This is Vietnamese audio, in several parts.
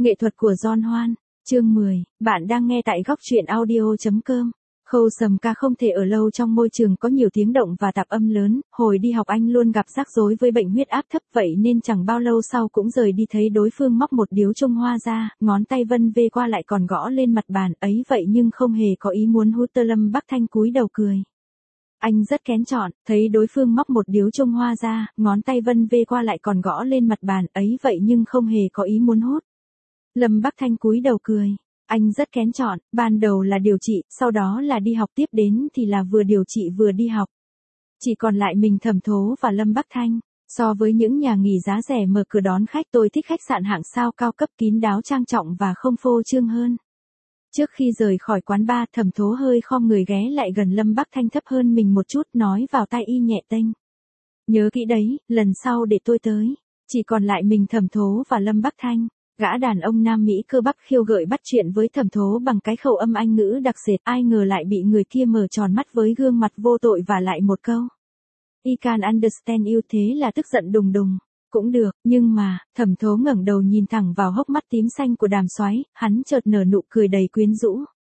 Nghệ thuật của John Hoan, chương 10, bạn đang nghe tại góc truyện audio.com. Khâu Sầm Ca không thể ở lâu trong môi trường có nhiều tiếng động và tạp âm lớn, hồi đi học anh luôn gặp rắc rối với bệnh huyết áp thấp vậy nên chẳng bao lâu sau cũng rời đi thấy đối phương móc một điếu Trung Hoa ra, ngón tay vân vê qua lại còn gõ lên mặt bàn ấy vậy nhưng không hề có ý muốn hút. Lâm Bắc Thanh cúi đầu cười. Anh rất kén chọn, thấy đối phương móc một điếu Trung Hoa ra, ngón tay vân vê qua lại còn gõ lên mặt bàn ấy vậy nhưng không hề có ý muốn hút. Lâm Bắc Thanh cúi đầu cười. Anh rất kén chọn, ban đầu là điều trị, sau đó là đi học, tiếp đến thì là vừa điều trị vừa đi học. Chỉ còn lại mình Thẩm Thố và Lâm Bắc Thanh. So với những nhà nghỉ giá rẻ mở cửa đón khách, tôi thích khách sạn hạng sao cao cấp kín đáo trang trọng và không phô trương hơn. Trước khi rời khỏi quán bar, Thẩm Thố hơi khom người ghé lại gần Lâm Bắc Thanh thấp hơn mình một chút, nói vào tai y nhẹ tênh. Nhớ kỹ đấy, lần sau để tôi tới. Chỉ còn lại mình Thẩm Thố và Lâm Bắc Thanh. Gã đàn ông Nam Mỹ cơ bắp khiêu gợi bắt chuyện với Thẩm Thố bằng cái khẩu âm Anh ngữ đặc sệt, ai ngờ lại bị người kia mở tròn mắt với gương mặt vô tội và lại một câu. I can understand you, thế là tức giận đùng đùng. Cũng được, nhưng mà, Thẩm Thố ngẩng đầu nhìn thẳng vào hốc mắt tím xanh của Đàm Soái, hắn chợt nở nụ cười đầy quyến rũ.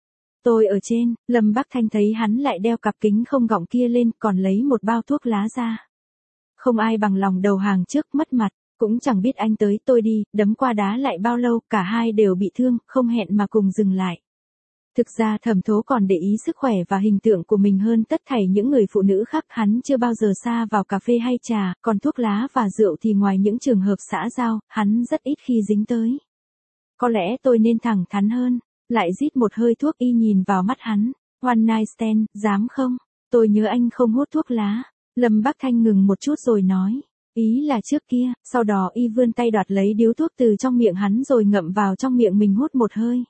Tôi ở trên, Lâm Bắc Thanh thấy hắn lại đeo cặp kính không gọng kia lên, còn lấy một bao thuốc lá ra. Không ai bằng lòng đầu hàng trước, mất mặt. Cũng chẳng biết anh tới tôi đi, đấm qua đá lại bao lâu, cả hai đều bị thương, không hẹn mà cùng dừng lại. Thực ra Thẩm Thố còn để ý sức khỏe và hình tượng của mình hơn tất thảy những người phụ nữ khác, hắn chưa bao giờ sa vào cà phê hay trà, còn thuốc lá và rượu thì ngoài những trường hợp xã giao, hắn rất ít khi dính tới. Có lẽ tôi nên thẳng thắn hơn, lại rít một hơi thuốc. Y nhìn vào mắt hắn, one night stand, dám không? Tôi nhớ anh không hút thuốc lá. Lâm Bắc Thanh ngừng một chút rồi nói. Ý là trước kia, sau đó y vươn tay đoạt lấy điếu thuốc từ trong miệng hắn rồi ngậm vào trong miệng mình hút một hơi.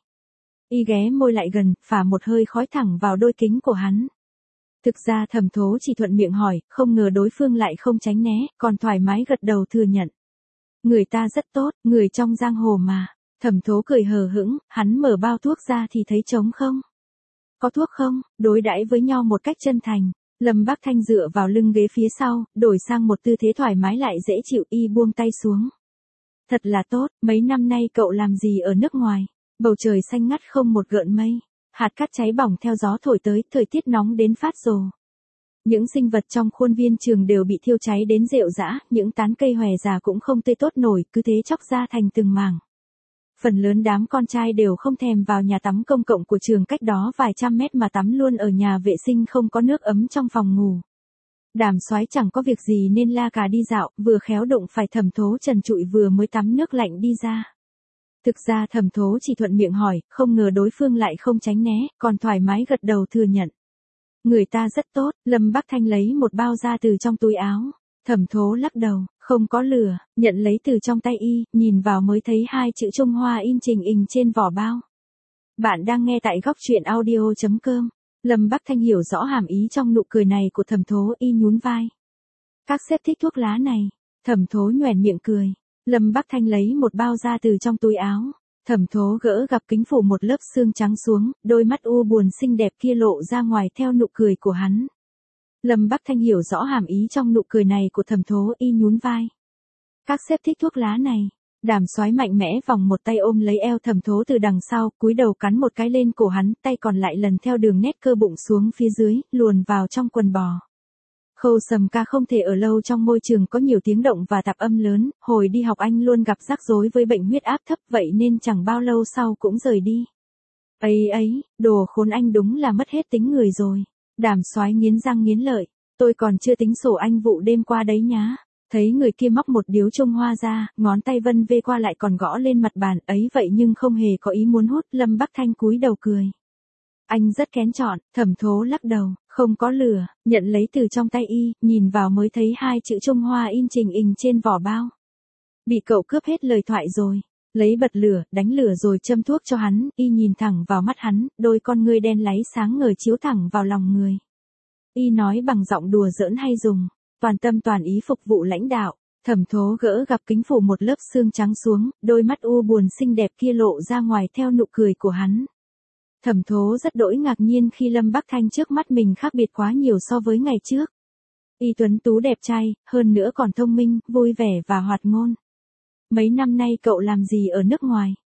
Y ghé môi lại gần, phả một hơi khói thẳng vào đôi kính của hắn. Thực ra Thẩm Thố chỉ thuận miệng hỏi, không ngờ đối phương lại không tránh né, còn thoải mái gật đầu thừa nhận. Người ta rất tốt, người trong giang hồ mà. Thẩm Thố cười hờ hững, hắn mở bao thuốc ra thì thấy trống không? Có thuốc không? Đối đãi với nhau một cách chân thành. Lâm Bắc Thanh dựa vào lưng ghế phía sau, đổi sang một tư thế thoải mái lại dễ chịu, y buông tay xuống. Thật là tốt, mấy năm nay cậu làm gì ở nước ngoài? Bầu trời xanh ngắt không một gợn mây. Hạt cát cháy bỏng theo gió thổi tới, thời tiết nóng đến phát rồ. Những sinh vật trong khuôn viên trường đều bị thiêu cháy đến rệu rã, những tán cây hòe già cũng không tươi tốt nổi, cứ thế chóc ra thành từng mảng. Phần lớn đám con trai đều không thèm vào nhà tắm công cộng của trường cách đó vài trăm mét mà tắm luôn ở nhà vệ sinh không có nước ấm trong phòng ngủ. Đàm Soái chẳng có việc gì nên la cà đi dạo, vừa khéo đụng phải Thẩm Thố trần trụi vừa mới tắm nước lạnh đi ra. Thực ra Thẩm Thố chỉ thuận miệng hỏi, không ngờ đối phương lại không tránh né, còn thoải mái gật đầu thừa nhận. Người ta rất tốt. Lâm Bắc Thanh lấy một bao ra từ trong túi áo. Thẩm Thố lắc đầu, không có lừa, nhận lấy từ trong tay y, nhìn vào mới thấy hai chữ Trung Hoa in trình hình trên vỏ bao. Bạn đang nghe tại góc truyện audio.com. Lâm Bắc Thanh hiểu rõ hàm ý trong nụ cười này của Thẩm Thố, y nhún vai. Các sếp thích thuốc lá này. Thẩm Thố nhoẻn miệng cười. Lâm Bắc Thanh lấy một bao ra từ trong túi áo. Thẩm Thố gỡ gặp kính phủ một lớp xương trắng xuống, đôi mắt u buồn xinh đẹp kia lộ ra ngoài theo nụ cười của hắn. Lâm Bắc Thanh hiểu rõ hàm ý trong nụ cười này của Thẩm Thố, y nhún vai. Các sếp thích thuốc lá này. Đàm Soái mạnh mẽ vòng một tay ôm lấy eo Thẩm Thố từ đằng sau, cúi đầu cắn một cái lên cổ hắn, tay còn lại lần theo đường nét cơ bụng xuống phía dưới, luồn vào trong quần bò. Khâu Sầm Ca không thể ở lâu trong môi trường có nhiều tiếng động và tạp âm lớn, hồi đi học anh luôn gặp rắc rối với bệnh huyết áp thấp vậy nên chẳng bao lâu sau cũng rời đi. Ấy, đồ khốn, anh đúng là mất hết tính người rồi. Đàm Soái nghiến răng nghiến lợi, tôi còn chưa tính sổ anh vụ đêm qua đấy nhá. Thấy người kia móc một điếu Trung Hoa ra, ngón tay vân vê qua lại còn gõ lên mặt bàn ấy vậy nhưng không hề có ý muốn hút. Lâm Bắc Thanh cúi đầu cười. Anh rất kén chọn. Thẩm Thố lắc đầu, không có lừa, nhận lấy từ trong tay y, nhìn vào mới thấy hai chữ Trung Hoa in trình hình trên vỏ bao. Bị cậu cướp hết lời thoại rồi. Lấy bật lửa, đánh lửa rồi châm thuốc cho hắn, y nhìn thẳng vào mắt hắn, đôi con ngươi đen láy sáng ngời chiếu thẳng vào lòng người. Y nói bằng giọng đùa giỡn hay dùng, toàn tâm toàn ý phục vụ lãnh đạo. Thẩm Thố gỡ gặp kính phủ một lớp xương trắng xuống, đôi mắt u buồn xinh đẹp kia lộ ra ngoài theo nụ cười của hắn. Thẩm Thố rất đỗi ngạc nhiên khi Lâm Bắc Thanh trước mắt mình khác biệt quá nhiều so với ngày trước. Y tuấn tú đẹp trai, hơn nữa còn thông minh, vui vẻ và hoạt ngôn. Mấy năm nay cậu làm gì ở nước ngoài?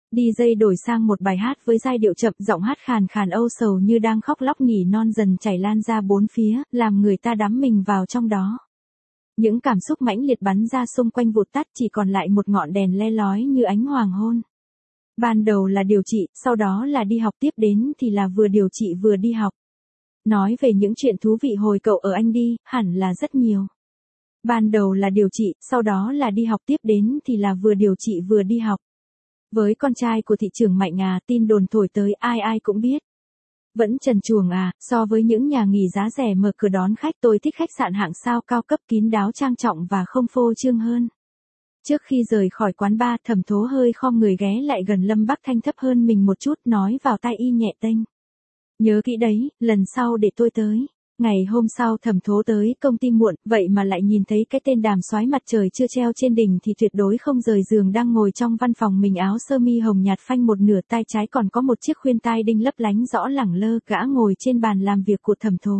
DJ đổi sang một bài hát với giai điệu chậm, giọng hát khàn khàn âu sầu như đang khóc lóc nỉ non dần chảy lan ra bốn phía, làm người ta đắm mình vào trong đó. Những cảm xúc mãnh liệt bắn ra xung quanh vụt tắt, chỉ còn lại một ngọn đèn le lói như ánh hoàng hôn. Ban đầu là điều trị, sau đó là đi học, tiếp đến thì là vừa điều trị vừa đi học. Nói về những chuyện thú vị hồi cậu ở Anh đi, hẳn là rất nhiều. Ban đầu là điều trị, sau đó là đi học, tiếp đến thì là vừa điều trị vừa đi học. Với con trai của thị trưởng Mạnh à, tin đồn thổi tới ai ai cũng biết. Vẫn trần truồng à, so với những nhà nghỉ giá rẻ mở cửa đón khách, tôi thích khách sạn hạng sao cao cấp kín đáo trang trọng và không phô trương hơn. Trước khi rời khỏi quán bar, Thẩm Thố hơi khom người ghé lại gần Lâm Bắc Thanh thấp hơn mình một chút, nói vào tai y nhẹ tênh. Nhớ kỹ đấy, lần sau để tôi tới. Ngày hôm sau Thẩm Thố tới công ty muộn, vậy mà lại nhìn thấy cái tên Đàm Soái mặt trời chưa treo trên đỉnh thì tuyệt đối không rời giường, đang ngồi trong văn phòng mình, áo sơ mi hồng nhạt phanh một nửa, tay trái còn có một chiếc khuyên tai đinh lấp lánh rõ lẳng lơ, gã ngồi trên bàn làm việc của Thẩm Thố.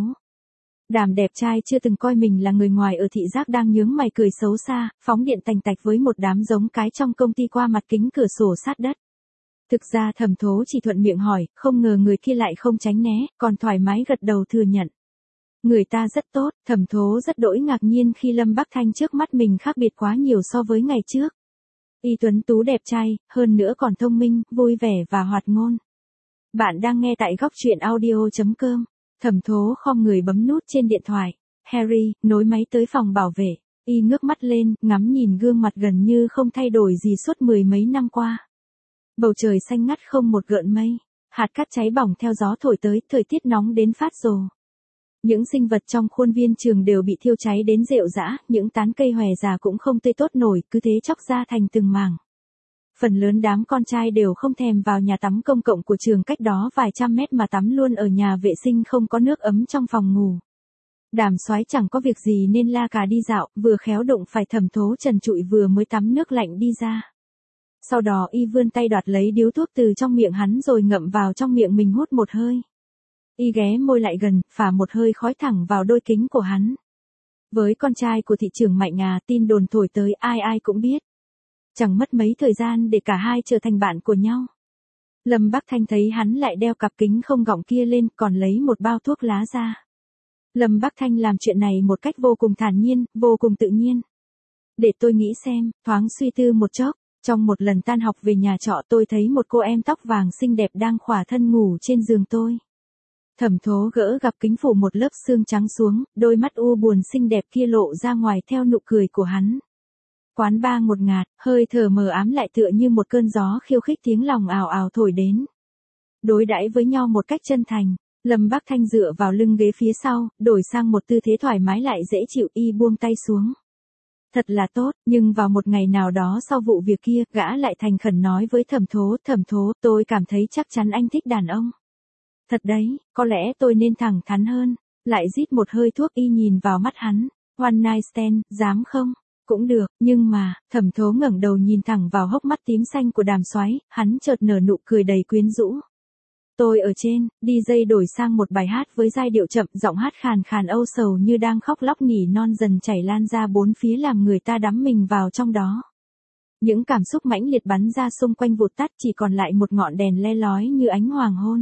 Đàm đẹp trai chưa từng coi mình là người ngoài ở thị giác đang nhướng mày cười xấu xa, phóng điện tành tạch với một đám giống cái trong công ty qua mặt kính cửa sổ sát đất. Thực ra Thẩm Thố chỉ thuận miệng hỏi, không ngờ người kia lại không tránh né, còn thoải mái gật đầu thừa nhận. Người ta rất tốt, Thẩm Thố rất đỗi ngạc nhiên khi Lâm Bắc Thanh trước mắt mình khác biệt quá nhiều so với ngày trước. Y tuấn tú đẹp trai, hơn nữa còn thông minh, vui vẻ và hoạt ngôn. Bạn đang nghe tại góc truyện audio.com. Thẩm Thố khom người bấm nút trên điện thoại. Harry, nối máy tới phòng bảo vệ. Y ngước mắt lên, ngắm nhìn gương mặt gần như không thay đổi gì suốt mười mấy năm qua. Bầu trời xanh ngắt không một gợn mây. Hạt cát cháy bỏng theo gió thổi tới, thời tiết nóng đến phát rồ. Những sinh vật trong khuôn viên trường đều bị thiêu cháy đến rệu rã, những tán cây hòe già cũng không tươi tốt nổi, cứ thế chóc ra thành từng mảng. Phần lớn đám con trai đều không thèm vào nhà tắm công cộng của trường cách đó vài trăm mét mà tắm luôn ở nhà vệ sinh không có nước ấm trong phòng ngủ. Đàm Soái chẳng có việc gì nên la cà đi dạo, vừa khéo đụng phải Thẩm Thố trần trụi vừa mới tắm nước lạnh đi ra. Sau đó y vươn tay đoạt lấy điếu thuốc từ trong miệng hắn rồi ngậm vào trong miệng mình hút một hơi. Y ghé môi lại gần, phả một hơi khói thẳng vào đôi kính của hắn. Với con trai của thị trưởng Mạnh à, tin đồn thổi tới ai ai cũng biết. Chẳng mất mấy thời gian để cả hai trở thành bạn của nhau. Lâm Bắc Thanh thấy hắn lại đeo cặp kính không gọng kia lên, còn lấy một bao thuốc lá ra. Lâm Bắc Thanh làm chuyện này một cách vô cùng thản nhiên, vô cùng tự nhiên. Để tôi nghĩ xem, thoáng suy tư một chốc. Trong một lần tan học về nhà trọ, tôi thấy một cô em tóc vàng xinh đẹp đang khỏa thân ngủ trên giường tôi. Thẩm Thố gỡ gập kính phủ một lớp xương trắng xuống, đôi mắt u buồn xinh đẹp kia lộ ra ngoài theo nụ cười của hắn. Quán bar ngột ngạt, hơi thở mờ ám lại tựa như một cơn gió khiêu khích, tiếng lòng ào ào thổi đến. Đối đãi với nhau một cách chân thành, Lâm Bắc Thanh dựa vào lưng ghế phía sau, đổi sang một tư thế thoải mái lại dễ chịu, y buông tay xuống. Thật là tốt, nhưng vào một ngày nào đó sau vụ việc kia, gã lại thành khẩn nói với Thẩm Thố, tôi cảm thấy chắc chắn anh thích đàn ông. Thật đấy, có lẽ tôi nên thẳng thắn hơn. Lại rít một hơi thuốc, y nhìn vào mắt hắn. One night stand, dám không? Cũng được, nhưng mà, Thẩm Thố ngẩng đầu nhìn thẳng vào hốc mắt tím xanh của Đàm Soái, hắn chợt nở nụ cười đầy quyến rũ. Tôi ở trên, DJ đổi sang một bài hát với giai điệu chậm, giọng hát khàn khàn âu sầu như đang khóc lóc nỉ non dần chảy lan ra bốn phía, làm người ta đắm mình vào trong đó. Những cảm xúc mãnh liệt bắn ra xung quanh vụt tắt, chỉ còn lại một ngọn đèn le lói như ánh hoàng hôn.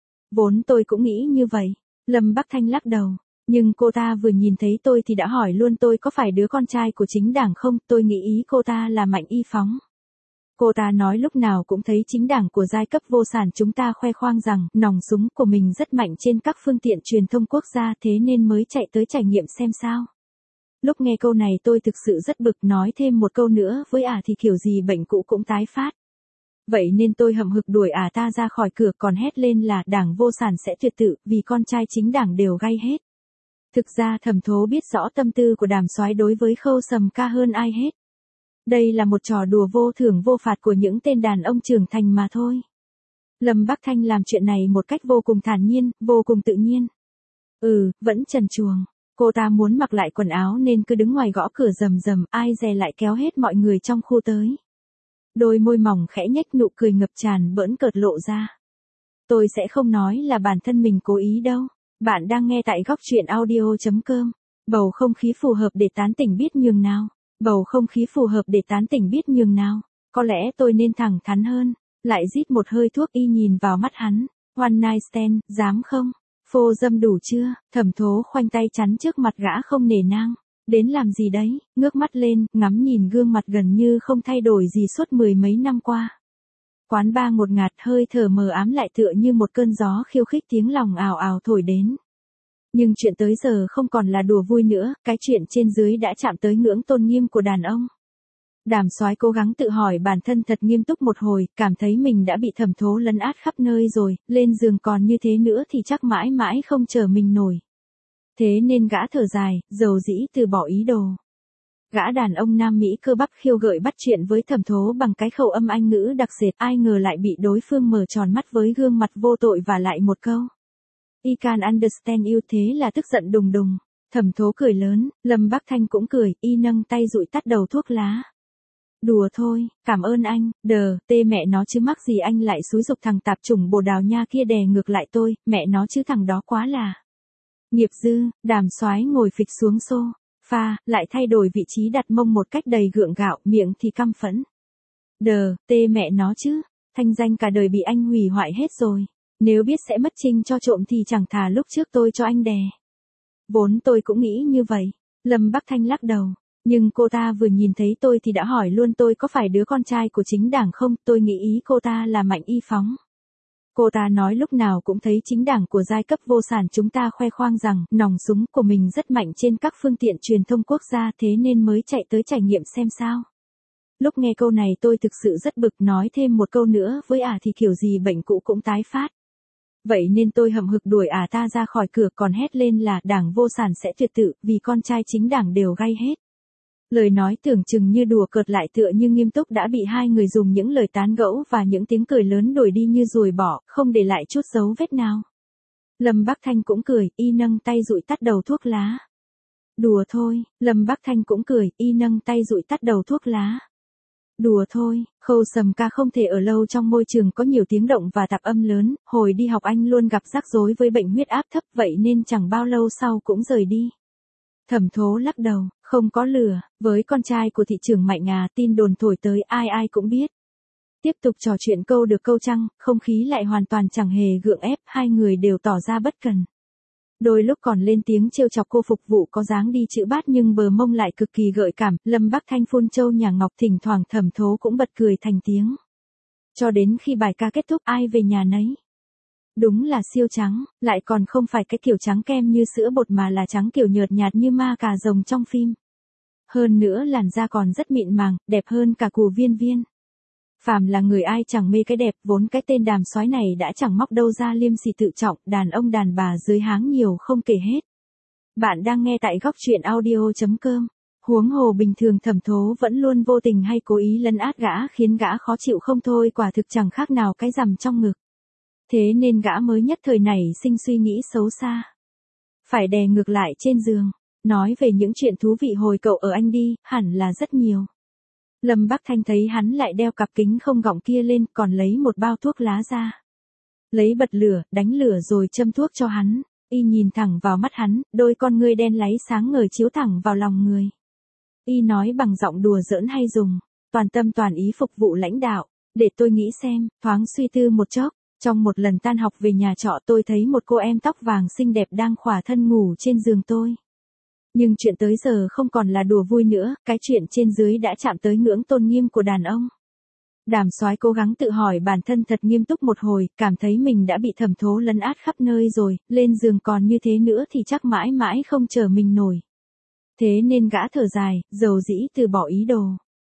Vốn tôi cũng nghĩ như vậy. Lâm Bắc Thanh lắc đầu. Nhưng cô ta vừa nhìn thấy tôi thì đã hỏi luôn tôi có phải đứa con trai của chính đảng không, tôi nghĩ ý cô ta là Mạnh Y Phóng. Cô ta nói lúc nào cũng thấy chính đảng của giai cấp vô sản chúng ta khoe khoang rằng nòng súng của mình rất mạnh trên các phương tiện truyền thông quốc gia, thế nên mới chạy tới trải nghiệm xem sao. Lúc nghe câu này tôi thực sự rất bực, nói thêm một câu nữa với thì kiểu gì bệnh cũ cũng tái phát. Vậy nên tôi hậm hực đuổi ta ra khỏi cửa, còn hét lên là đảng vô sản sẽ tuyệt tự, vì con trai chính đảng đều gay hết. Thực ra Thẩm Thố biết rõ tâm tư của Đàm Soái đối với Khâu Sầm Ca hơn ai hết. Đây là một trò đùa vô thưởng vô phạt của những tên đàn ông trưởng thành mà thôi. Lâm Bắc Thanh làm chuyện này một cách vô cùng thản nhiên, vô cùng tự nhiên. Vẫn trần truồng. Cô ta muốn mặc lại quần áo nên cứ đứng ngoài gõ cửa rầm rầm, ai dè lại kéo hết mọi người trong khu tới. Đôi môi mỏng khẽ nhếch, nụ cười ngập tràn bỡn cợt lộ ra. Tôi sẽ không nói là bản thân mình cố ý đâu. Bạn đang nghe tại góc truyện audio.com. Bầu không khí phù hợp để tán tỉnh biết nhường nào. Bầu không khí phù hợp để tán tỉnh biết nhường nào. Có lẽ tôi nên thẳng thắn hơn. Lại rít một hơi thuốc. Y nhìn vào mắt hắn. One night stand, dám không? Phô dâm đủ chưa? Thẩm Thố khoanh tay chắn trước mặt gã không nể nang. Đến làm gì đấy? Ngước mắt lên, ngắm nhìn gương mặt gần như không thay đổi gì suốt mười mấy năm qua. Quán bar ngột ngạt, hơi thở mờ ám lại tựa như một cơn gió khiêu khích, tiếng lòng ào ào thổi đến. Nhưng chuyện tới giờ không còn là đùa vui nữa, cái chuyện trên dưới đã chạm tới ngưỡng tôn nghiêm của đàn ông. Đàm Soái cố gắng tự hỏi bản thân thật nghiêm túc một hồi, cảm thấy mình đã bị Thẩm Thố lấn át khắp nơi rồi, lên giường còn như thế nữa thì chắc mãi mãi không chờ mình nổi. Thế nên gã thở dài, dầu dĩ từ bỏ ý đồ. Gã đàn ông Nam Mỹ cơ bắp khiêu gợi bắt chuyện với Thẩm Thố bằng cái khẩu âm Anh ngữ đặc sệt, ai ngờ lại bị đối phương mở tròn mắt với gương mặt vô tội và lại một câu. I can understand you, thế là tức giận đùng đùng. Thẩm Thố cười lớn, Lâm Bắc Thanh cũng cười, y nâng tay dụi tắt đầu thuốc lá. Đùa thôi, cảm ơn anh, tê mẹ nó chứ mắc gì anh lại xúi giục thằng tạp chủng Bồ Đào Nha kia đè ngược lại tôi, mẹ nó chứ thằng đó quá là. Nghiệp dư. Đàm Soái ngồi phịch xuống sofa, lại thay đổi vị trí đặt mông một cách đầy gượng gạo, miệng thì căm phẫn. Tê mẹ nó chứ, thanh danh cả đời bị anh hủy hoại hết rồi. Nếu biết sẽ mất trinh cho trộm thì chẳng thà lúc trước tôi cho anh đè. Vốn tôi cũng nghĩ như vậy. Lâm Bắc Thanh lắc đầu. Nhưng cô ta vừa nhìn thấy tôi thì đã hỏi luôn tôi có phải đứa con trai của chính đảng không, tôi nghĩ ý cô ta là Mạnh Y Phóng. Cô ta nói lúc nào cũng thấy chính đảng của giai cấp vô sản chúng ta khoe khoang rằng nòng súng của mình rất mạnh trên các phương tiện truyền thông quốc gia, thế nên mới chạy tới trải nghiệm xem sao. Lúc nghe câu này tôi thực sự rất bực, nói thêm một câu nữa với thì kiểu gì bệnh cũ cũng tái phát. Vậy nên tôi hậm hực đuổi ta ra khỏi cửa, còn hét lên là đảng vô sản sẽ tuyệt tự vì con trai chính đảng đều gay hết. Lời nói tưởng chừng như đùa cợt lại tựa như nghiêm túc đã bị hai người dùng những lời tán gẫu và những tiếng cười lớn đuổi đi như ruồi bỏ, không để lại chút dấu vết nào. Lâm Bắc Thanh cũng cười, y nâng tay dụi tắt đầu thuốc lá. Đùa thôi, Lâm Bắc Thanh cũng cười, y nâng tay dụi tắt đầu thuốc lá. Đùa thôi, Khâu Sầm Ca không thể ở lâu trong môi trường có nhiều tiếng động và tạp âm lớn, hồi đi học anh luôn gặp rắc rối với bệnh huyết áp thấp, vậy nên chẳng bao lâu sau cũng rời đi. Thẩm Thố lắc đầu, không có lừa, với con trai của thị trưởng Mạnh tin đồn thổi tới ai ai cũng biết. Tiếp tục trò chuyện câu được câu trăng, không khí lại hoàn toàn chẳng hề gượng ép, hai người đều tỏ ra bất cần. Đôi lúc còn lên tiếng trêu chọc cô phục vụ có dáng đi chữ bát nhưng bờ mông lại cực kỳ gợi cảm, Lâm Bắc Thanh phun châu nhà ngọc, thỉnh thoảng Thẩm Thố cũng bật cười thành tiếng. Cho đến khi bài ca kết thúc, ai về nhà nấy. Đúng là siêu trắng, lại còn không phải cái kiểu trắng kem như sữa bột mà là trắng kiểu nhợt nhạt như ma cà rồng trong phim. Hơn nữa làn da còn rất mịn màng, đẹp hơn cả cù viên viên. Phàm là người ai chẳng mê cái đẹp, vốn cái tên Đàm Soái này đã chẳng móc đâu ra liêm sỉ tự trọng, đàn ông đàn bà dưới háng nhiều không kể hết. Bạn đang nghe tại góc truyện audio.com. Huống hồ bình thường Thẩm Thố vẫn luôn vô tình hay cố ý lấn át gã khiến gã khó chịu không thôi, quả thực chẳng khác nào cái rằm trong ngực. Thế nên gã mới nhất thời nảy sinh suy nghĩ xấu xa. Phải đè ngược lại trên giường. Nói về những chuyện thú vị hồi cậu ở Anh đi, hẳn là rất nhiều. Lâm Bắc Thanh thấy hắn lại đeo cặp kính không gọng kia lên, còn lấy một bao thuốc lá ra. Lấy bật lửa, đánh lửa rồi châm thuốc cho hắn. Y nhìn thẳng vào mắt hắn, đôi con ngươi đen láy sáng ngời chiếu thẳng vào lòng người. Y nói bằng giọng đùa giỡn hay dùng, toàn tâm toàn ý phục vụ lãnh đạo. Để tôi nghĩ xem, thoáng suy tư một chốc. Trong một lần tan học về nhà trọ tôi thấy một cô em tóc vàng xinh đẹp đang khỏa thân ngủ trên giường tôi. Nhưng chuyện tới giờ không còn là đùa vui nữa, cái chuyện trên dưới đã chạm tới ngưỡng tôn nghiêm của đàn ông. Đàm Soái cố gắng tự hỏi bản thân thật nghiêm túc một hồi, cảm thấy mình đã bị Thẩm Thố lấn át khắp nơi rồi, lên giường còn như thế nữa thì chắc mãi mãi không chờ mình nổi. Thế nên gã thở dài, dầu dĩ từ bỏ ý đồ.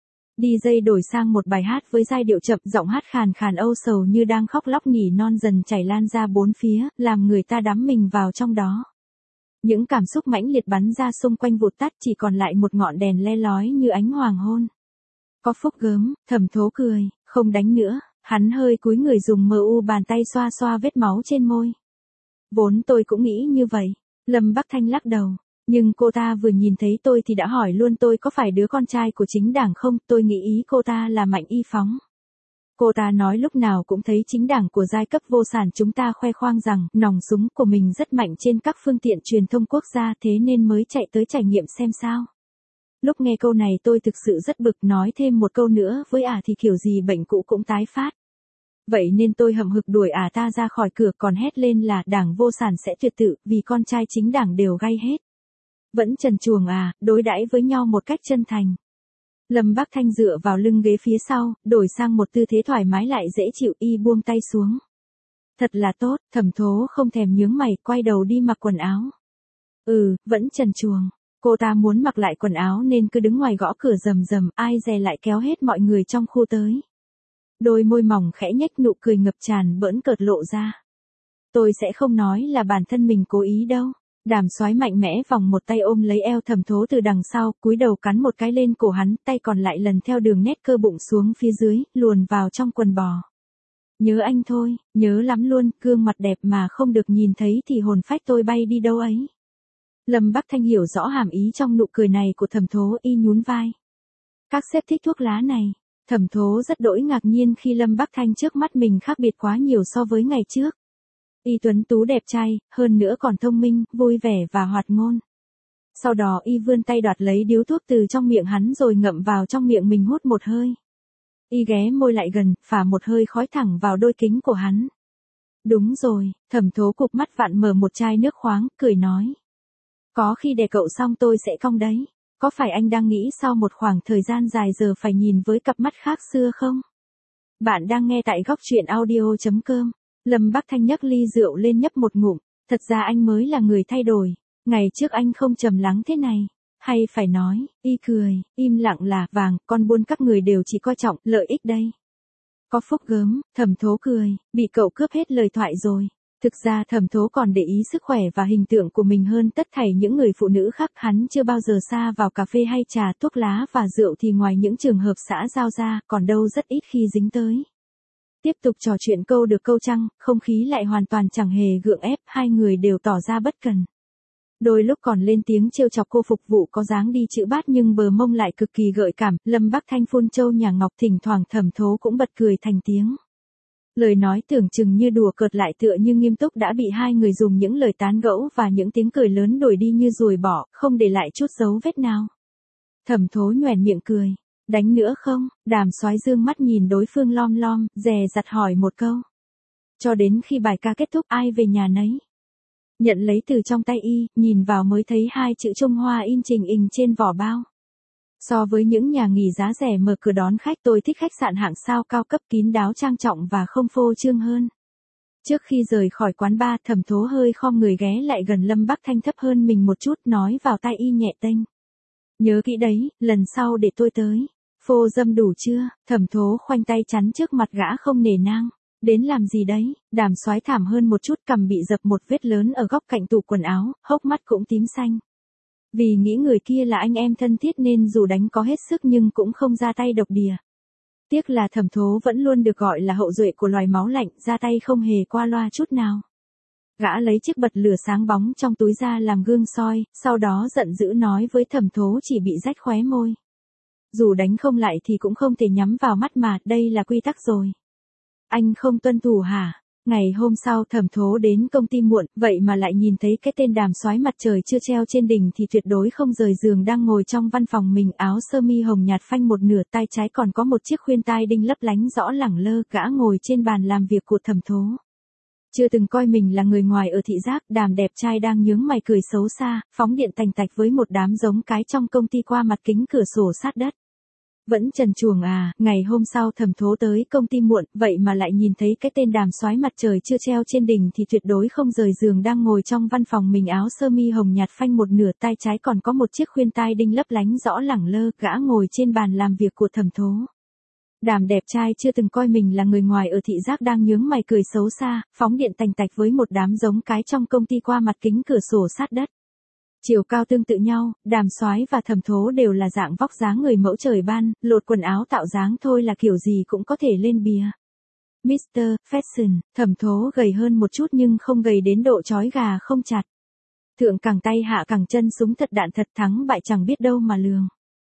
DJ đổi sang một bài hát với giai điệu chậm, giọng hát khàn khàn âu sầu như đang khóc lóc nỉ non dần chảy lan ra bốn phía, làm người ta đắm mình vào trong đó. Những cảm xúc mãnh liệt bắn ra xung quanh vụt tắt, chỉ còn lại một ngọn đèn le lói như ánh hoàng hôn. Có phúc gớm, Thẩm Thố cười, không đánh nữa, hắn hơi cúi người dùng bàn tay xoa xoa vết máu trên môi. Vốn tôi cũng nghĩ như vậy, Lâm Bắc Thanh lắc đầu. Nhưng cô ta vừa nhìn thấy tôi thì đã hỏi luôn tôi có phải đứa con trai của chính đảng không, tôi nghĩ ý cô ta là Mạnh Y Phóng. Cô ta nói lúc nào cũng thấy chính đảng của giai cấp vô sản chúng ta khoe khoang rằng nòng súng của mình rất mạnh trên các phương tiện truyền thông quốc gia, thế nên mới chạy tới trải nghiệm xem sao. Lúc nghe câu này tôi thực sự rất bực, nói thêm một câu nữa với thì kiểu gì bệnh cũ cũng tái phát. Vậy nên tôi hậm hực đuổi ta ra khỏi cửa, còn hét lên là Đảng Vô Sản sẽ tuyệt tự, vì con trai chính đảng đều gay hết. Vẫn trần truồng đối đãi với nhau một cách chân thành. Lâm Bắc Thanh dựa vào lưng ghế phía sau, đổi sang một tư thế thoải mái lại dễ chịu, y buông tay xuống. Thật là tốt, Thẩm Thố không thèm nhướng mày, quay đầu đi mặc quần áo. Vẫn trần truồng. Cô ta muốn mặc lại quần áo nên cứ đứng ngoài gõ cửa rầm rầm, ai dè lại kéo hết mọi người trong khu tới. Đôi môi mỏng khẽ nhếch, nụ cười ngập tràn bỡn cợt lộ ra. Tôi sẽ không nói là bản thân mình cố ý đâu. Đàm Soái mạnh mẽ vòng một tay ôm lấy eo Thẩm Thố từ đằng sau, cúi đầu cắn một cái lên cổ hắn, tay còn lại lần theo đường nét cơ bụng xuống phía dưới, luồn vào trong quần bò. Nhớ anh thôi, nhớ lắm luôn, gương mặt đẹp mà không được nhìn thấy thì hồn phách tôi bay đi đâu ấy. Lâm Bắc Thanh hiểu rõ hàm ý trong nụ cười này của Thẩm Thố, y nhún vai. Các sếp thích thuốc lá này. Thẩm Thố rất đỗi ngạc nhiên khi Lâm Bắc Thanh trước mắt mình khác biệt quá nhiều so với ngày trước. Y tuấn tú đẹp trai, hơn nữa còn thông minh, vui vẻ và hoạt ngôn. Sau đó y vươn tay đoạt lấy điếu thuốc từ trong miệng hắn rồi ngậm vào trong miệng mình hút một hơi. Y ghé môi lại gần, phả một hơi khói thẳng vào đôi kính của hắn. Đúng rồi, Thẩm Thố cụp mắt vặn mở một chai nước khoáng, cười nói. Có khi đè cậu xong tôi sẽ cong đấy. Có phải anh đang nghĩ sau một khoảng thời gian dài giờ phải nhìn với cặp mắt khác xưa không? Bạn đang nghe tại góc truyện audio.com. Lâm Bắc Thanh nhấc ly rượu lên nhấp một ngụm. Thật ra anh mới là người thay đổi. Ngày trước anh không trầm lắng thế này. Hay phải nói, y cười, im lặng là vàng, con buôn các người đều chỉ coi trọng lợi ích đây. Có phúc gớm, Thẩm Thố cười, bị cậu cướp hết lời thoại rồi. Thực ra Thẩm Thố còn để ý sức khỏe và hình tượng của mình hơn tất thảy những người phụ nữ khác, hắn chưa bao giờ sa vào cà phê hay trà, thuốc lá và rượu thì ngoài những trường hợp xã giao ra, còn đâu rất ít khi dính tới. Tiếp tục trò chuyện câu được câu trăng, không khí lại hoàn toàn chẳng hề gượng ép, hai người đều tỏ ra bất cần. Đôi lúc còn lên tiếng trêu chọc cô phục vụ có dáng đi chữ bát nhưng bờ mông lại cực kỳ gợi cảm, Lâm Bắc Thanh phun châu nhà ngọc, thỉnh thoảng Thẩm Thố cũng bật cười thành tiếng. Lời nói tưởng chừng như đùa cợt lại tựa như nghiêm túc đã bị hai người dùng những lời tán gẫu và những tiếng cười lớn đuổi đi như ruồi bỏ, không để lại chút dấu vết nào. Thẩm Thố nhoẻn miệng cười. Đánh nữa không? Đàm Soái dương mắt nhìn đối phương lom lom, dè dặt hỏi một câu. Cho đến khi bài ca kết thúc ai về nhà nấy. Nhận lấy từ trong tay y, nhìn vào mới thấy hai chữ Trung Hoa in trình hình trên vỏ bao. So với những nhà nghỉ giá rẻ mở cửa đón khách, tôi thích khách sạn hạng sao cao cấp, kín đáo trang trọng và không phô trương hơn. Trước khi rời khỏi quán bar, Thẩm Thố hơi khom người ghé lại gần Lâm Bắc Thanh thấp hơn mình một chút, nói vào tai y nhẹ tênh. Nhớ kỹ đấy, lần sau để tôi tới. Phô dâm đủ chưa? Thẩm Thố khoanh tay chắn trước mặt gã không nể nang. Đến làm gì đấy? Đàm Soái thảm hơn một chút, cằm bị dập một vết lớn ở góc cạnh tủ quần áo, hốc mắt cũng tím xanh. Vì nghĩ người kia là anh em thân thiết nên dù đánh có hết sức nhưng cũng không ra tay độc địa. Tiếc là Thẩm Thố vẫn luôn được gọi là hậu duệ của loài máu lạnh, ra tay không hề qua loa chút nào. Gã lấy chiếc bật lửa sáng bóng trong túi ra làm gương soi, sau đó giận dữ nói với Thẩm Thố chỉ bị rách khóe môi. Dù đánh không lại thì cũng không thể nhắm vào mắt mà, đây là quy tắc rồi. Anh không tuân thủ hả? Ngày hôm sau Thẩm Thố đến công ty muộn, vậy mà lại nhìn thấy cái tên Đàm Soái mặt trời chưa treo trên đỉnh thì tuyệt đối không rời giường đang ngồi trong văn phòng mình, áo sơ mi hồng nhạt phanh một nửa, tay trái còn có một chiếc khuyên tai đinh lấp lánh rõ lẳng lơ, gã ngồi trên bàn làm việc của Thẩm Thố. Chưa từng coi mình là người ngoài ở thị giác, Đàm đẹp trai đang nhướng mày cười xấu xa, phóng điện tành tạch với một đám giống cái trong công ty qua mặt kính cửa sổ sát đất. Vẫn trần truồng ngày hôm sau Thẩm Thố tới công ty muộn, vậy mà lại nhìn thấy cái tên Đàm Soái mặt trời chưa treo trên đỉnh thì tuyệt đối không rời giường đang ngồi trong văn phòng mình, áo sơ mi hồng nhạt phanh một nửa, tay trái còn có một chiếc khuyên tai đinh lấp lánh rõ lẳng lơ, gã ngồi trên bàn làm việc của Thẩm Thố. Đàm đẹp trai chưa từng coi mình là người ngoài ở thị giác đang nhướng mày cười xấu xa, phóng điện tành tạch với một đám giống cái trong công ty qua mặt kính cửa sổ sát đất. Chiều cao tương tự nhau, Đàm Soái và Thẩm Thố đều là dạng vóc dáng người mẫu trời ban, lột quần áo tạo dáng thôi là kiểu gì cũng có thể lên bìa. Mr. Fashion, Thẩm Thố gầy hơn một chút nhưng không gầy đến độ chói gà không chặt. Thượng cẳng tay hạ cẳng chân, súng thật đạn thật, thắng bại chẳng biết đâu mà lường.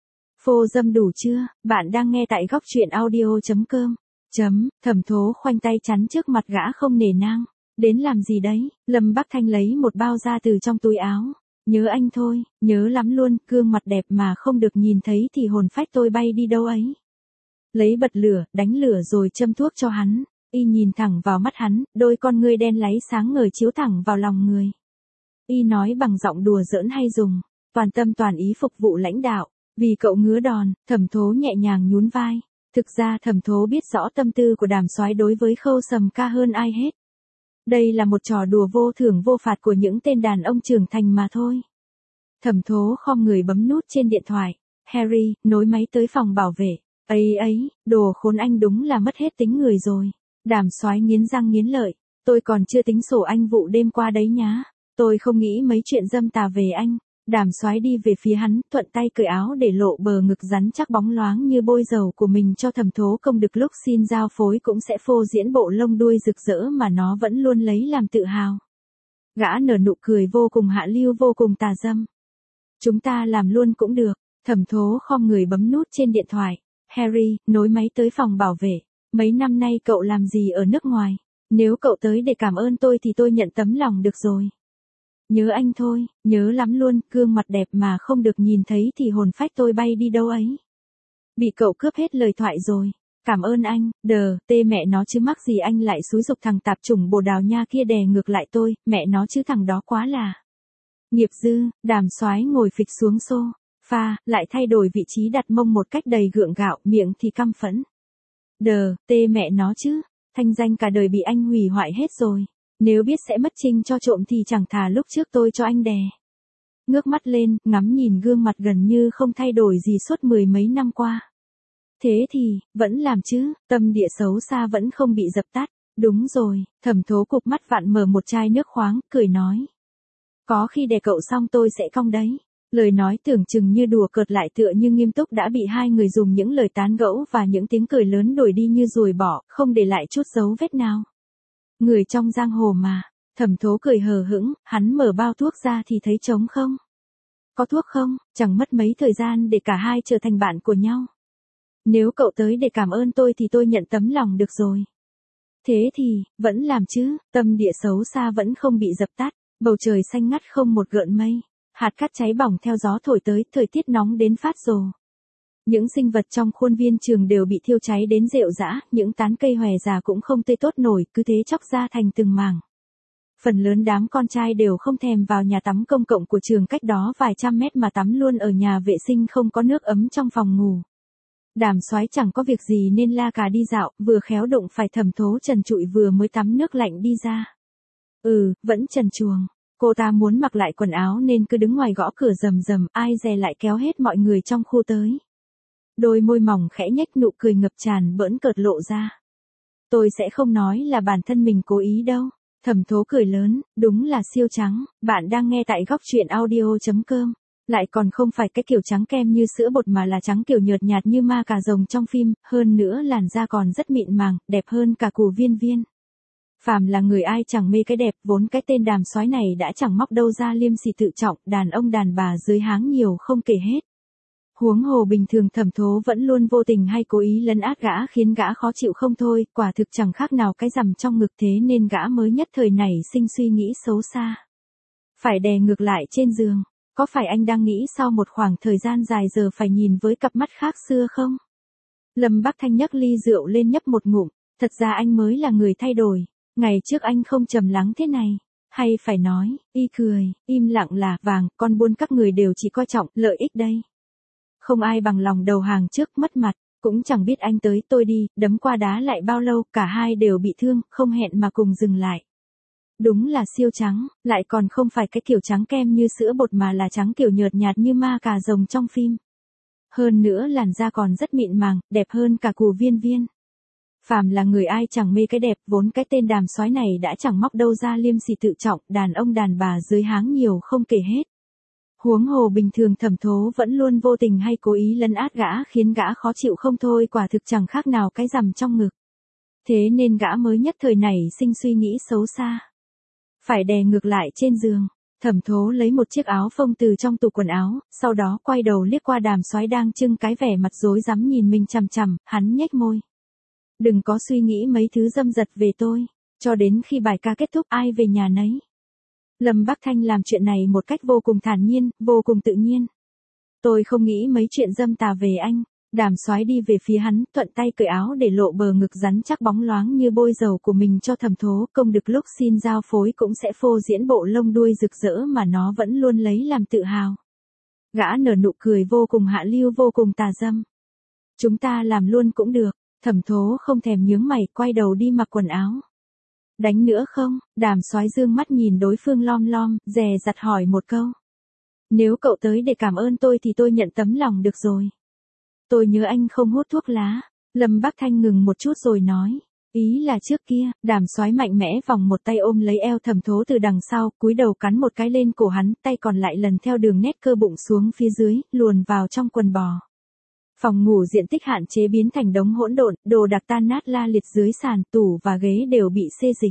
Phô dâm đủ chưa? Bạn đang nghe tại góc truyện audio.com. Thẩm Thố khoanh tay chắn trước mặt gã không nể nang. Đến làm gì đấy? Lâm Bắc Thanh lấy một bao ra từ trong túi áo. Nhớ anh thôi, nhớ lắm luôn, gương mặt đẹp mà không được nhìn thấy thì hồn phách tôi bay đi đâu ấy. Lấy bật lửa, đánh lửa rồi châm thuốc cho hắn. Y nhìn thẳng vào mắt hắn, đôi con ngươi đen láy sáng ngời chiếu thẳng vào lòng người. Y nói bằng giọng đùa giỡn hay dùng, toàn tâm toàn ý phục vụ lãnh đạo. Vì cậu ngứa đòn, Thẩm Thố nhẹ nhàng nhún vai. Thực ra Thẩm Thố biết rõ tâm tư của Đàm Soái đối với Khâu Sầm Ca hơn ai hết. Đây là một trò đùa vô thưởng vô phạt của những tên đàn ông trưởng thành mà thôi. Thẩm Thố khom người bấm nút trên điện thoại. Harry, nối máy tới phòng bảo vệ. Ấy, đồ khốn anh đúng là mất hết tính người rồi. Đàm Soái nghiến răng nghiến lợi. Tôi còn chưa tính sổ anh vụ đêm qua đấy nhá. Tôi không nghĩ mấy chuyện dâm tà về anh. Đàm Soái đi về phía hắn, thuận tay cởi áo để lộ bờ ngực rắn chắc bóng loáng như bôi dầu của mình cho Thẩm Thố Công được lúc xin giao phối cũng sẽ phô diễn bộ lông đuôi rực rỡ mà nó vẫn luôn lấy làm tự hào. Gã nở nụ cười vô cùng hạ lưu vô cùng tà dâm. Chúng ta làm luôn cũng được. Thẩm Thố khom người bấm nút trên điện thoại. Harry, nối máy tới phòng bảo vệ. Mấy năm nay cậu làm gì ở nước ngoài? Nếu cậu tới để cảm ơn tôi thì tôi nhận tấm lòng được rồi. Nhớ anh thôi, nhớ lắm luôn, gương mặt đẹp mà không được nhìn thấy thì hồn phách tôi bay đi đâu ấy. Bị cậu cướp hết lời thoại rồi. Cảm ơn anh, tê mẹ nó chứ mắc gì anh lại xúi giục thằng tạp chủng Bồ Đào Nha kia đè ngược lại tôi, mẹ nó chứ thằng đó quá là. Nghiệp dư, Đàm Soái ngồi phịch xuống sofa, lại thay đổi vị trí đặt mông một cách đầy gượng gạo, miệng thì căm phẫn. Tê mẹ nó chứ, thanh danh cả đời bị anh hủy hoại hết rồi. Nếu biết sẽ mất trinh cho trộm thì chẳng thà lúc trước tôi cho anh đè. Ngước mắt lên, ngắm nhìn gương mặt gần như không thay đổi gì suốt mười mấy năm qua. Thế thì, vẫn làm chứ, tâm địa xấu xa vẫn không bị dập tắt. Đúng rồi, Thẩm Thố cụp mắt vặn mở một chai nước khoáng, cười nói. Có khi đè cậu xong tôi sẽ cong đấy. Lời nói tưởng chừng như đùa cợt lại tựa như nghiêm túc đã bị hai người dùng những lời tán gẫu và những tiếng cười lớn đuổi đi như ruồi bỏ, không để lại chút dấu vết nào. Người trong giang hồ mà. Thẩm Thố cười hờ hững, hắn mở bao thuốc ra thì thấy trống không. Có thuốc không? Chẳng mất mấy thời gian để cả hai trở thành bạn của nhau. Nếu cậu tới để cảm ơn tôi thì tôi nhận tấm lòng được rồi. Thế thì, vẫn làm chứ, tâm địa xấu xa vẫn không bị dập tắt, bầu trời xanh ngắt không một gợn mây, hạt cát cháy bỏng theo gió thổi tới, thời tiết nóng đến phát rồ. Những sinh vật trong khuôn viên trường đều bị thiêu cháy đến rệu rã, những tán cây hòe già cũng không tươi tốt nổi, cứ thế chóc ra thành từng mảng. Phần lớn đám con trai đều không thèm vào nhà tắm công cộng của trường cách đó vài trăm mét mà tắm luôn ở nhà vệ sinh không có nước ấm trong phòng ngủ. Đàm Soái chẳng có việc gì nên la cà đi dạo, vừa khéo đụng phải Thẩm Thố trần trụi vừa mới tắm nước lạnh đi ra. Vẫn trần truồng. Cô ta muốn mặc lại quần áo nên cứ đứng ngoài gõ cửa rầm rầm, ai dè lại kéo hết mọi người trong khu tới. Đôi môi mỏng khẽ nhếch nụ cười ngập tràn bỡn cợt lộ ra. Tôi sẽ không nói là bản thân mình cố ý đâu. Thẩm Thố cười lớn, đúng là siêu trắng, bạn đang nghe tại góc truyện audio.com. Lại còn không phải cái kiểu trắng kem như sữa bột mà là trắng kiểu nhợt nhạt như ma cà rồng trong phim, hơn nữa làn da còn rất mịn màng, đẹp hơn cả củ viên viên. Phàm là người ai chẳng mê cái đẹp, vốn cái tên Đàm Soái này đã chẳng móc đâu ra liêm sỉ tự trọng, đàn ông đàn bà dưới háng nhiều không kể hết. Huống hồ bình thường Thẩm Thố vẫn luôn vô tình hay cố ý lấn át gã khiến gã khó chịu không thôi, quả thực chẳng khác nào cái rằm trong ngực thế nên gã mới nhất thời này sinh suy nghĩ xấu xa. Phải đè ngược lại trên giường, có phải anh đang nghĩ sau một khoảng thời gian dài giờ phải nhìn với cặp mắt khác xưa không? Lâm Bắc Thanh nhấc ly rượu lên nhấp một ngụm, thật ra anh mới là người thay đổi, ngày trước anh không trầm lắng thế này. Hay phải nói, y cười, im lặng là vàng, con buôn các người đều chỉ coi trọng lợi ích đây. Không ai bằng lòng đầu hàng trước mất mặt, cũng chẳng biết anh tới tôi đi, đấm qua đá lại bao lâu, cả hai đều bị thương, không hẹn mà cùng dừng lại. Đúng là siêu trắng, lại còn không phải cái kiểu trắng kem như sữa bột mà là trắng kiểu nhợt nhạt như ma cà rồng trong phim. Hơn nữa làn da còn rất mịn màng, đẹp hơn cả củ viên viên. Phàm là người ai chẳng mê cái đẹp, vốn cái tên Đàm Soái này đã chẳng móc đâu ra liêm sỉ tự trọng, đàn ông đàn bà dưới háng nhiều không kể hết. Huống hồ bình thường Thẩm Thố vẫn luôn vô tình hay cố ý lấn át gã khiến gã khó chịu không thôi, quả thực chẳng khác nào cái rằm trong ngực. Thế nên gã mới nhất thời này sinh suy nghĩ xấu xa. Phải đè ngược lại trên giường, Thẩm Thố lấy một chiếc áo phông từ trong tủ quần áo, sau đó quay đầu liếc qua Đàm Soái đang trưng cái vẻ mặt rối rắm nhìn mình chằm chằm, hắn nhếch môi. Đừng có suy nghĩ mấy thứ dâm dật về tôi, cho đến khi bài ca kết thúc ai về nhà nấy. Lâm Bắc Thanh làm chuyện này một cách vô cùng thản nhiên, vô cùng tự nhiên. Tôi không nghĩ mấy chuyện dâm tà về anh, Đàm Soái đi về phía hắn, thuận tay cởi áo để lộ bờ ngực rắn chắc bóng loáng như bôi dầu của mình cho Thẩm Thố, công được lúc xin giao phối cũng sẽ phô diễn bộ lông đuôi rực rỡ mà nó vẫn luôn lấy làm tự hào. Gã nở nụ cười vô cùng hạ lưu, vô cùng tà dâm. Chúng ta làm luôn cũng được. Thẩm Thố không thèm nhướng mày, quay đầu đi mặc quần áo. Đánh nữa không? Đàm Soái dương mắt nhìn đối phương lom lom, dè dặt hỏi một câu. Nếu cậu tới để cảm ơn tôi thì tôi nhận tấm lòng được rồi. Tôi nhớ anh không hút thuốc lá. Lâm Bắc Thanh ngừng một chút rồi nói. Ý là trước kia. Đàm Soái mạnh mẽ vòng một tay ôm lấy eo Thẩm Thố từ đằng sau, cúi đầu cắn một cái lên cổ hắn, tay còn lại lần theo đường nét cơ bụng xuống phía dưới, luồn vào trong quần bò. Phòng ngủ diện tích hạn chế biến thành đống hỗn độn, đồ đạc tan nát la liệt dưới sàn, tủ và ghế đều bị xê dịch.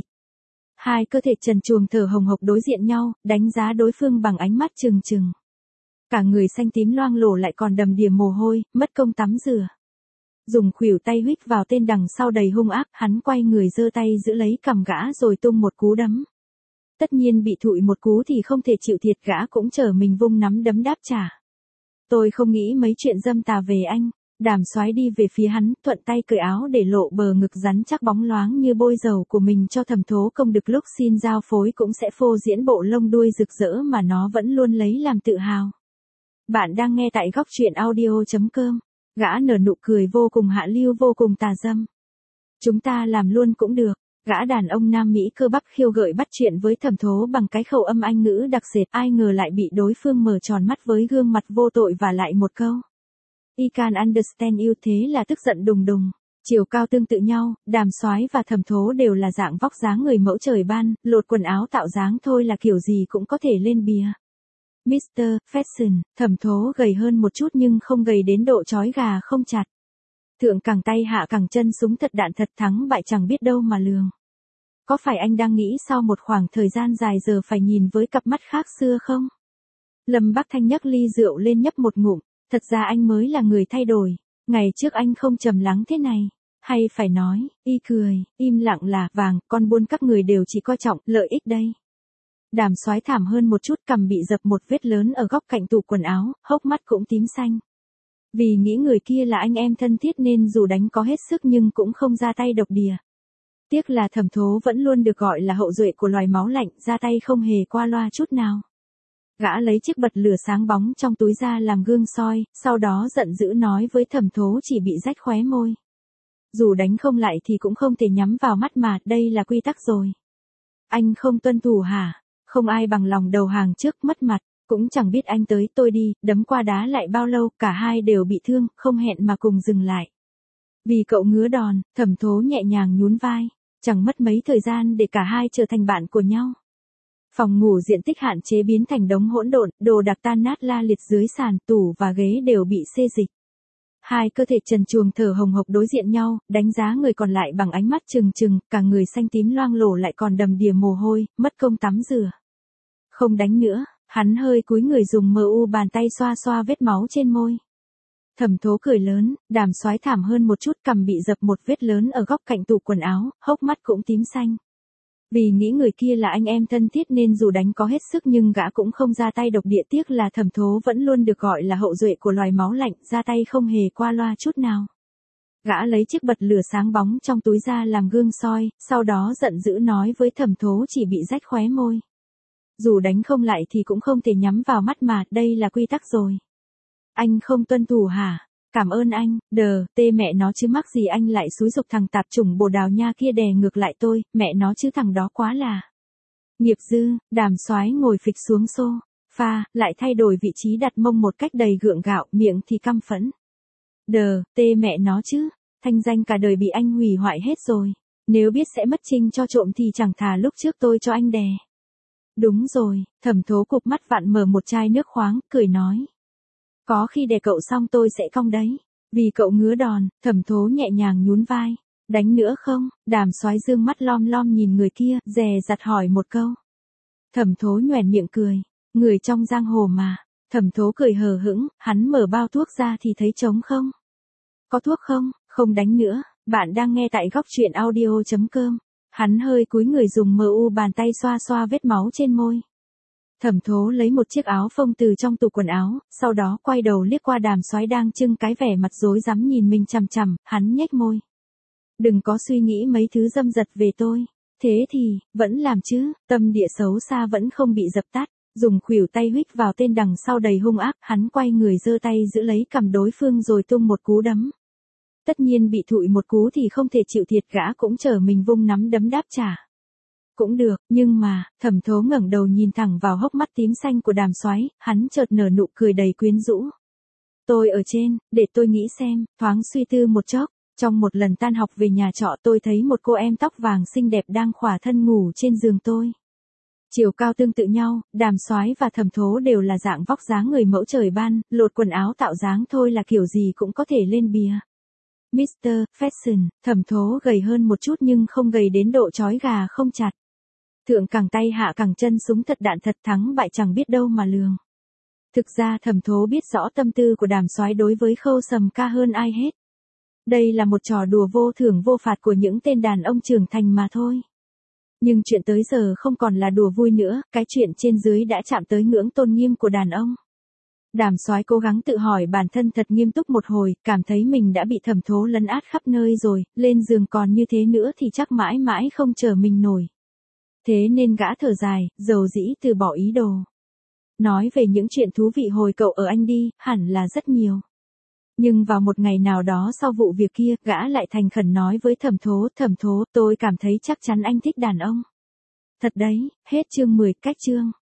Hai cơ thể trần truồng thở hồng hộc đối diện nhau, đánh giá đối phương bằng ánh mắt trừng trừng. Cả người xanh tím loang lổ lại còn đầm đìa mồ hôi, mất công tắm rửa. Dùng khuỷu tay huých vào tên đằng sau đầy hung ác, hắn quay người giơ tay giữ lấy cằm gã rồi tung một cú đấm. Tất nhiên bị thụi một cú thì không thể chịu thiệt, gã cũng trở mình vung nắm đấm đáp trả. Tôi không nghĩ mấy chuyện dâm tà về anh. Đàm Soái đi về phía hắn, thuận tay cởi áo để lộ bờ ngực rắn chắc bóng loáng như bôi dầu của mình cho Thẩm Thố, công được lúc xin giao phối cũng sẽ phô diễn bộ lông đuôi rực rỡ mà nó vẫn luôn lấy làm tự hào. Bạn đang nghe tại góc truyện audio.com. Gã nở nụ cười vô cùng hạ lưu, vô cùng tà dâm. Chúng ta làm luôn cũng được. Gã đàn ông Nam Mỹ cơ bắp khiêu gợi bắt chuyện với Thẩm Thố bằng cái khẩu âm Anh ngữ đặc sệt, ai ngờ lại bị đối phương mở tròn mắt với gương mặt vô tội và lại một câu. I can understand you, thế là tức giận đùng đùng. Chiều cao tương tự nhau, Đàm Soái và Thẩm Thố đều là dạng vóc dáng người mẫu trời ban, lột quần áo tạo dáng thôi là kiểu gì cũng có thể lên bìa. Mr. Fashion, Thẩm Thố gầy hơn một chút nhưng không gầy đến độ chói gà không chặt. Thượng cẳng tay hạ cẳng chân, súng thật đạn thật, thắng bại chẳng biết đâu mà lường. Có phải anh đang nghĩ sau một khoảng thời gian dài giờ phải nhìn với cặp mắt khác xưa không? Lâm Bắc Thanh nhấc ly rượu lên nhấp một ngụm, thật ra anh mới là người thay đổi, ngày trước anh không trầm lắng thế này. Hay phải nói, y cười, im lặng là vàng, con buôn các người đều chỉ coi trọng lợi ích đây. Đàm Soái thảm hơn một chút, cằm bị dập một vết lớn ở góc cạnh tủ quần áo, hốc mắt cũng tím xanh. Vì nghĩ người kia là anh em thân thiết nên dù đánh có hết sức nhưng cũng không ra tay độc địa. Tiếc là Thẩm Thố vẫn luôn được gọi là hậu duệ của loài máu lạnh, ra tay không hề qua loa chút nào. Gã lấy chiếc bật lửa sáng bóng trong túi ra làm gương soi, sau đó giận dữ nói với Thẩm Thố chỉ bị rách khóe môi. Dù đánh không lại thì cũng không thể nhắm vào mắt mà, đây là quy tắc rồi. Anh không tuân thủ hả? Không ai bằng lòng đầu hàng trước, mất mặt. Cũng chẳng biết anh tới tôi đi, đấm qua đá lại bao lâu, cả hai đều bị thương, không hẹn mà cùng dừng lại. Vì cậu ngứa đòn, Thẩm Thố nhẹ nhàng nhún vai, chẳng mất mấy thời gian để cả hai trở thành bạn của nhau. Phòng ngủ diện tích hạn chế biến thành đống hỗn độn, đồ đạc tan nát la liệt dưới sàn, tủ và ghế đều bị xê dịch. Hai cơ thể trần truồng thở hồng hộc đối diện nhau, đánh giá người còn lại bằng ánh mắt trừng trừng, cả người xanh tím loang lổ lại còn đầm đìa mồ hôi, mất công tắm rửa. Không đánh nữa. Hắn hơi cúi người dùng bàn tay xoa xoa vết máu trên môi. Thẩm Thố cười lớn, Đàm Soái thảm hơn một chút, cằm bị dập một vết lớn ở góc cạnh tủ quần áo, hốc mắt cũng tím xanh. Vì nghĩ người kia là anh em thân thiết nên dù đánh có hết sức nhưng gã cũng không ra tay độc địa, tiếc là Thẩm Thố vẫn luôn được gọi là hậu duệ của loài máu lạnh, ra tay không hề qua loa chút nào. Gã lấy chiếc bật lửa sáng bóng trong túi ra làm gương soi, sau đó giận dữ nói với Thẩm Thố chỉ bị rách khóe môi. Dù đánh không lại thì cũng không thể nhắm vào mắt mà, đây là quy tắc rồi. Anh không tuân thủ hả? Cảm ơn anh, tê mẹ nó chứ mắc gì anh lại xúi giục thằng tạp chủng Bồ Đào Nha kia đè ngược lại tôi, mẹ nó chứ thằng đó quá là. Nghiệp dư, Đàm Soái ngồi phịch xuống sofa, lại thay đổi vị trí đặt mông một cách đầy gượng gạo, miệng thì căm phẫn. Tê mẹ nó chứ, thanh danh cả đời bị anh hủy hoại hết rồi. Nếu biết sẽ mất trinh cho trộm thì chẳng thà lúc trước tôi cho anh đè. Đúng rồi, Thẩm Thố cụp mắt vặn mở một chai nước khoáng, cười nói. Có khi đè cậu xong tôi sẽ cong đấy. Vì cậu ngứa đòn, Thẩm Thố nhẹ nhàng nhún vai. Đánh nữa không? Đàm Soái dương mắt lom lom nhìn người kia, dè dặt hỏi một câu. Thẩm Thố nhoẻn miệng cười. Người trong giang hồ mà. Thẩm Thố cười hờ hững, hắn mở bao thuốc ra thì thấy trống không? Có thuốc không? Không đánh nữa. Bạn đang nghe tại góc truyện audio.com. Hắn hơi cúi người dùng bàn tay xoa xoa vết máu trên môi. Thẩm Thố lấy một chiếc áo phông từ trong tủ quần áo, sau đó quay đầu liếc qua Đàm Soái đang trưng cái vẻ mặt rối rắm nhìn mình chằm chằm, hắn nhếch môi. Đừng có suy nghĩ mấy thứ dâm dật về tôi. Thế thì, vẫn làm chứ, tâm địa xấu xa vẫn không bị dập tắt. Dùng khuỷu tay huých vào tên đằng sau đầy hung ác, hắn quay người giơ tay giữ lấy cằm đối phương rồi tung một cú đấm. Tất nhiên bị thụi một cú thì không thể chịu thiệt, gã cũng trở mình vung nắm đấm đáp trả. Cũng được, nhưng mà, Thẩm Thố ngẩng đầu nhìn thẳng vào hốc mắt tím xanh của Đàm Soái, hắn chợt nở nụ cười đầy quyến rũ. Tôi ở trên, để tôi nghĩ xem, thoáng suy tư một chốc. Trong một lần tan học về nhà trọ tôi thấy một cô em tóc vàng xinh đẹp đang khỏa thân ngủ trên giường tôi. Chiều cao tương tự nhau, Đàm Soái và Thẩm Thố đều là dạng vóc dáng người mẫu trời ban, lột quần áo tạo dáng thôi là kiểu gì cũng có thể lên bìa. Mr. Fashion, Thẩm Thố gầy hơn một chút nhưng không gầy đến độ chói gà không chặt. Thượng cẳng tay hạ cẳng chân, súng thật đạn thật, thắng bại chẳng biết đâu mà lường. Thực ra Thẩm Thố biết rõ tâm tư của Đàm Soái đối với Khâu Sầm Ca hơn ai hết. Đây là một trò đùa vô thưởng vô phạt của những tên đàn ông trưởng thành mà thôi. Nhưng chuyện tới giờ không còn là đùa vui nữa, cái chuyện trên dưới đã chạm tới ngưỡng tôn nghiêm của đàn ông. Đàm Soái cố gắng tự hỏi bản thân thật nghiêm túc một hồi, cảm thấy mình đã bị Thẩm Thố lấn át khắp nơi rồi, lên giường còn như thế nữa thì chắc mãi mãi không chờ mình nổi. Thế nên gã thở dài, dầu dĩ từ bỏ ý đồ. Nói về những chuyện thú vị hồi cậu ở Anh đi, hẳn là rất nhiều. Nhưng vào một ngày nào đó sau vụ việc kia, gã lại thành khẩn nói với Thẩm Thố, tôi cảm thấy chắc chắn anh thích đàn ông. Thật đấy, hết chương 10, cách chương.